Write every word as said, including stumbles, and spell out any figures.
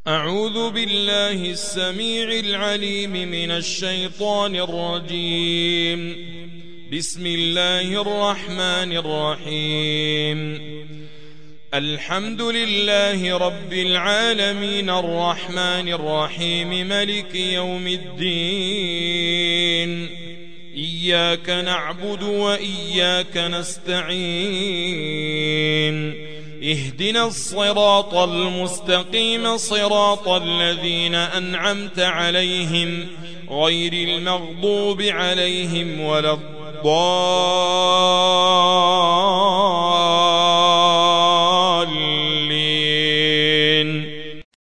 أعوذ بالله السميع العليم من الشيطان الرجيم. بسم الله الرحمن الرحيم. الحمد لله رب العالمين الرحمن الرحيم ملك يوم الدين. إياك نعبد وإياك نستعين. اهدنا الصراط المستقيم صراط الذين أنعمت عليهم غير المغضوب عليهم ولا الضالين.